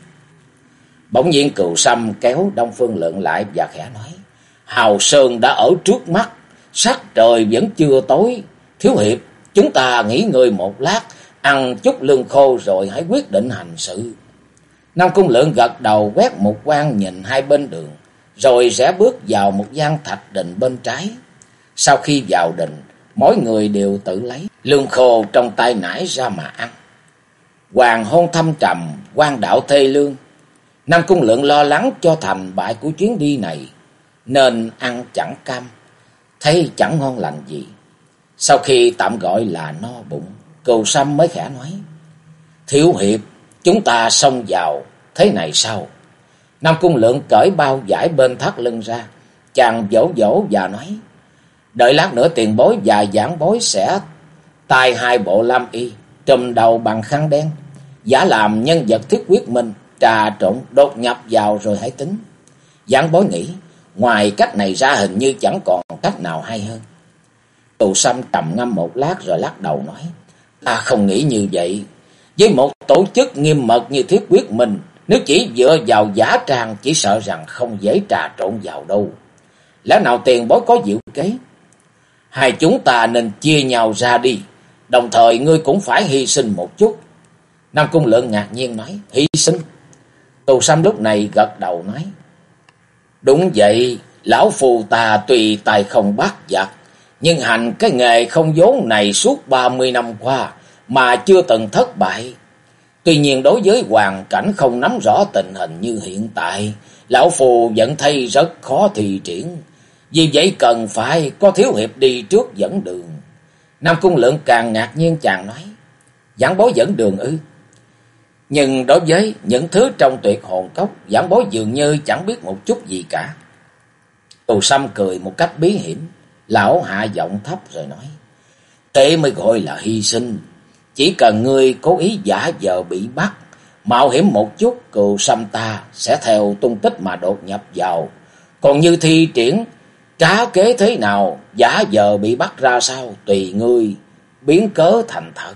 [SPEAKER 1] Bỗng nhiên Cừu Sâm kéo Đông Phương Lượng lại và khẽ nói, Hào Sơn đã ở trước mắt, sắc trời vẫn chưa tối. Thiếu hiệp, chúng ta nghỉ ngơi một lát, ăn chút lương khô rồi hãy quyết định hành sự. Nam Cung Lượng gật đầu, quét một quan nhìn hai bên đường, rồi rẽ bước vào một gian thạch đình bên trái. Sau khi vào đình, mỗi người đều tự lấy lương khô trong tay nải ra mà ăn. Hoàng hôn thâm trầm, quan đạo thê lương. Nam Cung Lượng lo lắng cho thành bại của chuyến đi này, nên ăn chẳng cam, thấy chẳng ngon lành gì. Sau khi tạm gọi là no bụng, Cừu Sâm mới khẽ nói, Thiếu hiệp, chúng ta xông vào thế này sao? Nam Cung Lượng cởi bao vải bên thắt lưng ra, chàng vỗ vỗ và nói, đợi lát nữa tiền bối và giảng bối sẽ tay hai bộ lam y, trùm đầu bằng khăn đen, giả làm nhân vật Thiết Quyết Minh, trà trộn đột nhập vào rồi hãy tính. Giảng bối nghĩ ngoài cách này ra hình như chẳng còn cách nào hay hơn. Cừu Sâm trầm ngâm một lát rồi lắc đầu nói, ta không nghĩ như vậy. Với một tổ chức nghiêm mật như Thiết Quyết Minh, nếu chỉ dựa vào giả trang chỉ sợ rằng không dễ trà trộn vào đâu. Lẽ nào tiền bối có diệu kế? Hai chúng ta nên chia nhau ra đi, đồng thời ngươi cũng phải hy sinh một chút. Nam Cung Lượng ngạc nhiên nói, hy sinh? Cừu Sâm lúc này gật đầu nói, đúng vậy, lão phù ta tùy tài không bắt giặc, nhưng hành cái nghề không vốn này suốt 30 năm qua mà chưa từng thất bại. Tuy nhiên đối với hoàn cảnh không nắm rõ tình hình như hiện tại, lão phù vẫn thấy rất khó thi triển. Vì vậy cần phải có thiếu hiệp đi trước dẫn đường. Nam Cung Lượng càng ngạc nhiên, chàng nói, giảng bối dẫn đường ư? Nhưng đối với những thứ trong Tuyệt Hồn Cốc, giảng bối dường như chẳng biết một chút gì cả. Cừu Sâm cười một cách bí hiểm, lão hạ giọng thấp rồi nói, thế mới gọi là hy sinh. Chỉ cần ngươi cố ý giả vờ bị bắt, mạo hiểm một chút, Cừu Sâm ta sẽ theo tung tích mà đột nhập vào. Còn như thi triển trá kế thế nào, giả vờ bị bắt ra sao, tùy ngươi biến cớ thành thật.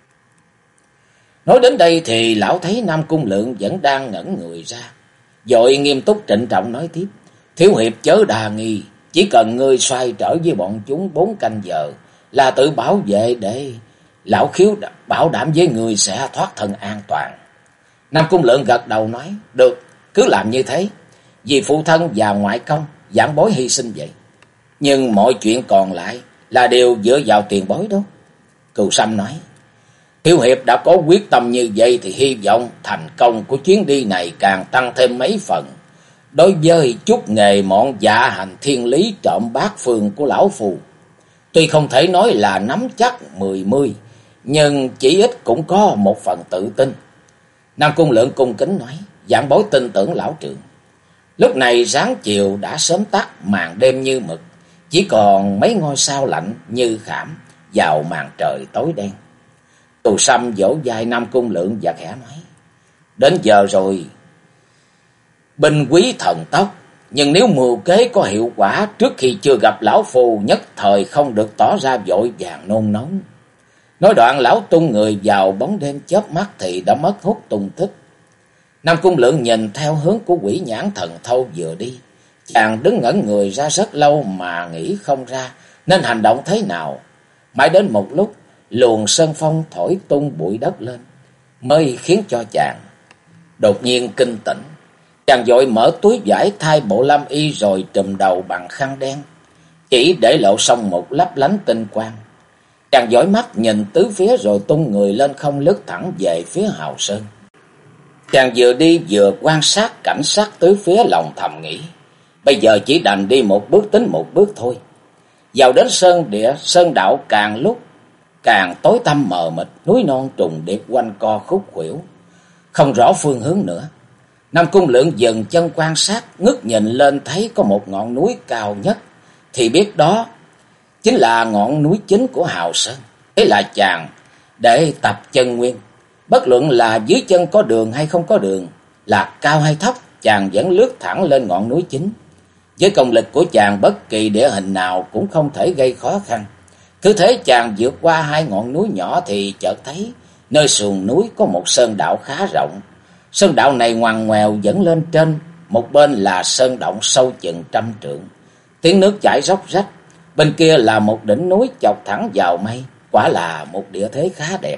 [SPEAKER 1] Nói đến đây thì lão thấy Nam Cung Lượng vẫn đang ngẩn người ra, vội nghiêm túc trịnh trọng nói tiếp. Thiếu hiệp chớ đa nghi, chỉ cần ngươi xoay trở với bọn chúng 4 canh giờ là tự bảo vệ, để lão khiếu bảo đảm với ngươi sẽ thoát thân an toàn. Nam Cung Lượng gật đầu nói, được, cứ làm như thế, vì phụ thân và ngoại công giảng bối hy sinh vậy. Nhưng mọi chuyện còn lại là đều dựa vào tiền bối đó. Cừu Sâm nói, thiếu hiệp đã có quyết tâm như vậy thì hy vọng thành công của chuyến đi này càng tăng thêm mấy phần. Đối với chút nghề mọn dạ hành thiên lý trộm bát phương của lão phù, tuy không thể nói là nắm chắc 10/10, nhưng chỉ ít cũng có một phần tự tin. Nam Cung Lượng cung kính nói, vạn bối tin tưởng lão trưởng. Lúc này sáng chiều đã sớm tắt, màn đêm như mực, chỉ còn mấy ngôi sao lạnh như khảm vào màn trời tối đen. Cừu Sâm vỗ vai Nam Cung Lượng và khẽ nói, đến giờ rồi, binh quý thần tốc, nhưng nếu mưu kế có hiệu quả, trước khi chưa gặp lão phù nhất thời không được tỏ ra vội vàng nôn nóng. Nói đoạn lão tung người vào bóng đêm, chớp mắt thì đã mất hút tung tích. Nam Cung Lượng nhìn theo hướng của Quỷ Nhãn Thần Thâu vừa đi, chàng đứng ngẩn người ra rất lâu mà nghĩ không ra nên hành động thế nào. Mãi đến một lúc, luồng sơn phong thổi tung bụi đất lên, mới khiến cho chàng đột nhiên kinh tỉnh. Chàng vội mở túi vải thay bộ lam y rồi trùm đầu bằng khăn đen, chỉ để lộ song một lấp lánh tinh quang. Chàng dõi mắt nhìn tứ phía rồi tung người lên không, lướt thẳng về phía Hào Sơn. Chàng vừa đi vừa quan sát cảnh sát tứ phía, lòng thầm nghĩ, bây giờ chỉ đành đi một bước tính một bước thôi. Vào đến sơn đạo càng lúc càng tối tăm mờ mịt, núi non trùng điệp quanh co khúc khuỷu, không rõ phương hướng nữa. Nam Cung Lượng dừng chân quan sát, ngước nhìn lên thấy có một ngọn núi cao nhất, thì biết đó chính là ngọn núi chính của Hào Sơn. Thế là chàng để tập chân nguyên, bất luận là dưới chân có đường hay không có đường, là cao hay thấp, chàng vẫn lướt thẳng lên ngọn núi chính. Với công lực của chàng, bất kỳ địa hình nào cũng không thể gây khó khăn. Cứ thế chàng vượt qua 2 ngọn núi nhỏ thì chợt thấy nơi sườn núi có một sơn đạo khá rộng. Sơn đạo này ngoằn ngoèo dẫn lên trên, một bên là sơn động sâu chừng 100 trượng, tiếng nước chảy róc rách. Bên kia là một đỉnh núi chọc thẳng vào mây, quả là một địa thế khá đẹp.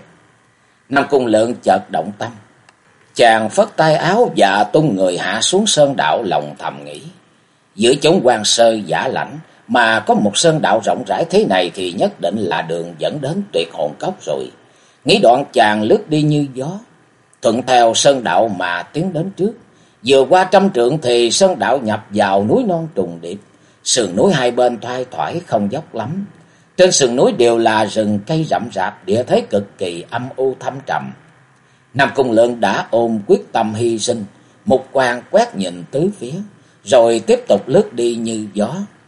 [SPEAKER 1] Nam Cung Lượng chợt động tâm, chàng phất tay áo và tung người hạ xuống sơn đạo, lòng thầm nghĩ, giữa chốn hoang sơ dã lạnh mà có một sơn đạo rộng rãi thế này thì nhất định là đường dẫn đến Tuyệt Hồn Cốc rồi. Nghĩ đoạn chàng lướt đi như gió, thuận theo sơn đạo mà tiến đến trước. Vừa qua 100 trượng thì sơn đạo nhập vào núi non trùng điệp, sườn núi hai bên thoai thoải không dốc lắm. Trên sườn núi đều là rừng cây rậm rạp, địa thế cực kỳ âm u thâm trầm. Nam Cung Lượng đã ôm quyết tâm hy sinh, mục quang quét nhìn tứ phía, rồi tiếp tục lướt đi như gió.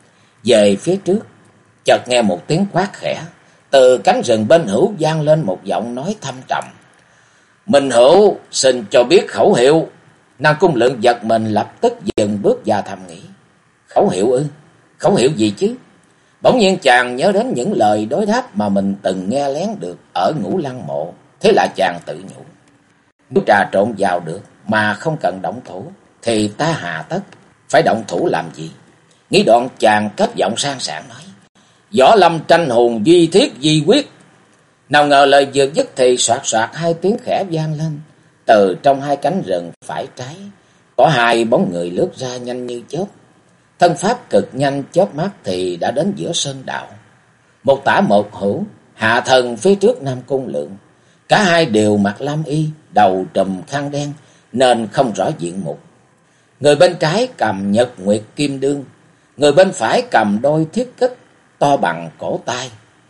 [SPEAKER 1] Về phía trước, chợt nghe một tiếng quát khẽ, từ cánh rừng bên hữu vang lên một giọng nói thâm trầm. Minh Hữu, xin cho biết khẩu hiệu. Nam Cung Lượng giật mình, lập tức dừng bước và thầm nghĩ, khẩu hiệu ư? Khẩu hiệu gì chứ? Bỗng nhiên chàng nhớ đến những lời đối đáp mà mình từng nghe lén được ở Ngũ Lăng Mộ. Thế là chàng tự nhủ, nếu trà trộn vào được mà không cần động thủ thì ta hà tất phải động thủ làm gì? Nghĩ đoạn chàng cất giọng sang sảng nói, võ lâm tranh hùng, duy thiết di quyết. Nào ngờ lời vừa dứt thì soạt soạt 2 tiếng khẽ vang lên. Từ trong 2 cánh rừng phải trái có 2 bóng người lướt ra nhanh như chớp. Thân pháp cực nhanh, chớp mắt thì đã đến giữa sơn đạo. Một tả một hữu, hạ thần phía trước Nam Cung Lượng. Cả hai đều mặc lam y, đầu trùm khăn đen nên không rõ diện mục. Người bên trái cầm nhật nguyệt kim đương, người bên phải cầm đôi thiết kích to bằng cổ tay.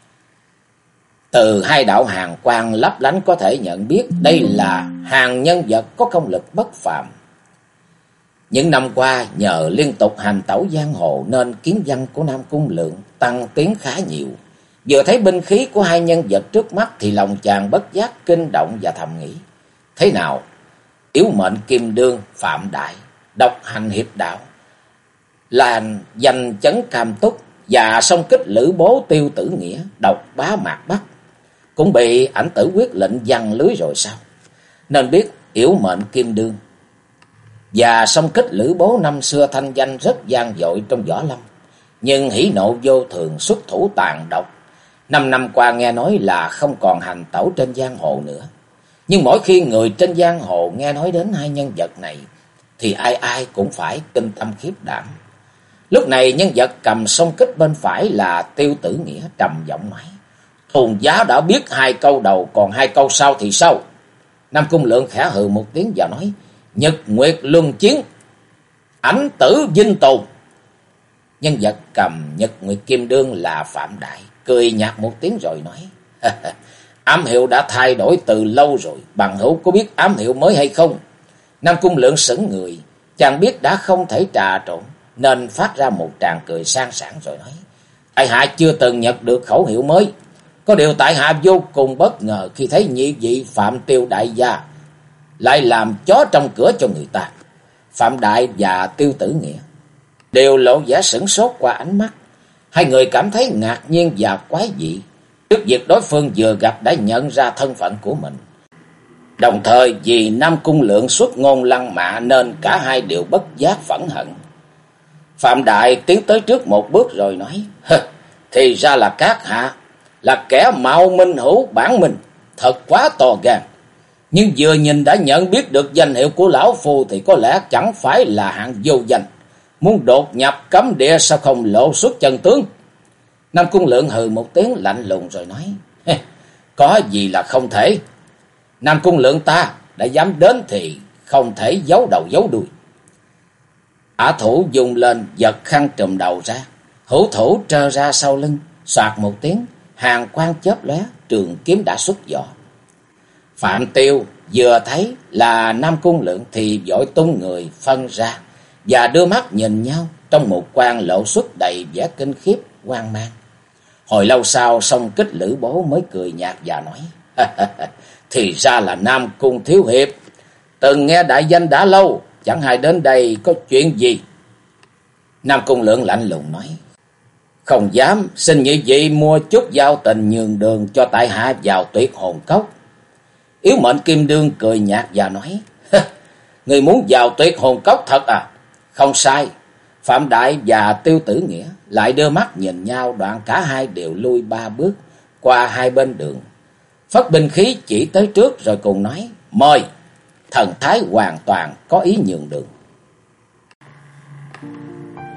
[SPEAKER 1] Từ 2 đạo hàn quang lấp lánh có thể nhận biết đây là hàng nhân vật có công lực bất phàm. Những năm qua nhờ liên tục hành tẩu giang hồ nên kiến văn của Nam Cung Lượng tăng tiến khá nhiều. Vừa thấy binh khí của hai nhân vật trước mắt thì lòng chàng bất giác kinh động và thầm nghĩ: thế nào, Yếu Mệnh Kim Đương Phạm Đại, độc hành hiệp đạo, là danh chấn Cam Túc, và song kích Lữ Bố Tiêu Tử Nghĩa, độc bá Mạc Bắc, cũng bị Ảnh Tử Quyết lệnh giăng lưới rồi sao? Nên biết Yếu Mệnh Kim Đương và song kích Lữ Bố năm xưa thanh danh rất vang dội trong võ lâm, nhưng hỉ nộ vô thường, xuất thủ tàn độc. 5 năm qua nghe nói là không còn hành tẩu trên giang hồ nữa. Nhưng mỗi khi người trên giang hồ nghe nói đến hai nhân vật này thì ai ai cũng phải kinh tâm khiếp đảm. Lúc này nhân vật cầm song kích bên phải là Tiêu Tử Nghĩa trầm giọng nói: Thùn giá đã biết 2 câu đầu, còn 2 câu sau thì sao? Nam Cung Lượng khẽ hừ một tiếng và nói: Nhật Nguyệt luân chiến, Ảnh Tử vinh tồn. Nhân vật cầm Nhật Nguyệt Kim Đương là Phạm Đại cười nhạt một tiếng rồi nói: ám hiệu đã thay đổi từ lâu rồi, bằng hữu có biết ám hiệu mới hay không? Nam Cung Lượng sững người, chàng biết đã không thể trà trộn nên phát ra một tràng cười sang sảng rồi nói: tại hạ chưa từng nhận được khẩu hiệu mới, có điều tại hạ vô cùng bất ngờ khi thấy nhị vị Phạm Tiêu đại gia lại làm chó trong cửa cho người ta. Phạm Đại và Tiêu Tử Nghĩa đều lộ vẻ sửng sốt qua ánh mắt. Hai người cảm thấy ngạc nhiên và quái dị trước việc đối phương vừa gặp đã nhận ra thân phận của mình. Đồng thời vì Nam Cung Lượng xuất ngôn lăng mạ nên cả hai đều bất giác phẫn hận. Phạm Đại tiến tới trước một bước rồi nói: thì ra là các hạ là kẻ mạo minh hữu bản mình, thật quá to gan. Nhưng vừa nhìn đã nhận biết được danh hiệu của lão phu thì có lẽ chẳng phải là hạng vô danh. Muốn đột nhập cấm địa sao không lộ xuất chân tướng? Nam Cung Lượng hừ một tiếng lạnh lùng rồi nói: có gì là không thể. Nam Cung Lượng ta đã dám đến thì không thể giấu đầu giấu đuôi. Ả thủ dùng lên giật khăn trùm đầu ra, hữu thủ trơ ra sau lưng, xoạt một tiếng, hàn quang chớp lóe, trường kiếm đã xuất vỏ. Phạm Tiêu vừa thấy là Nam Cung Lượng thì vội tung người phân ra và đưa mắt nhìn nhau, trong một quan lộ xuất đầy vẻ kinh khiếp hoang mang. Hồi lâu sau song kích Lữ Bố mới cười nhạt và nói: thì ra là Nam Cung thiếu hiệp, từng nghe đại danh đã lâu, chẳng hay đến đây có chuyện gì? Nam Cung Lượng lạnh lùng nói: không dám, xin nhị vị mua chút giao tình nhường đường cho tại hạ vào Tuyệt Hồn Cốc. Yếu Mệnh Kim Đương cười nhạt và nói: người muốn vào Tuyệt Hồn Cốc thật à? Không sai. Phạm Đại và Tiêu Tử Nghĩa lại đưa mắt nhìn nhau, đoạn cả hai đều lui 3 bước qua hai bên đường, phất binh khí chỉ tới trước rồi cùng nói: mời. Thần thái hoàn toàn có ý nhường đường.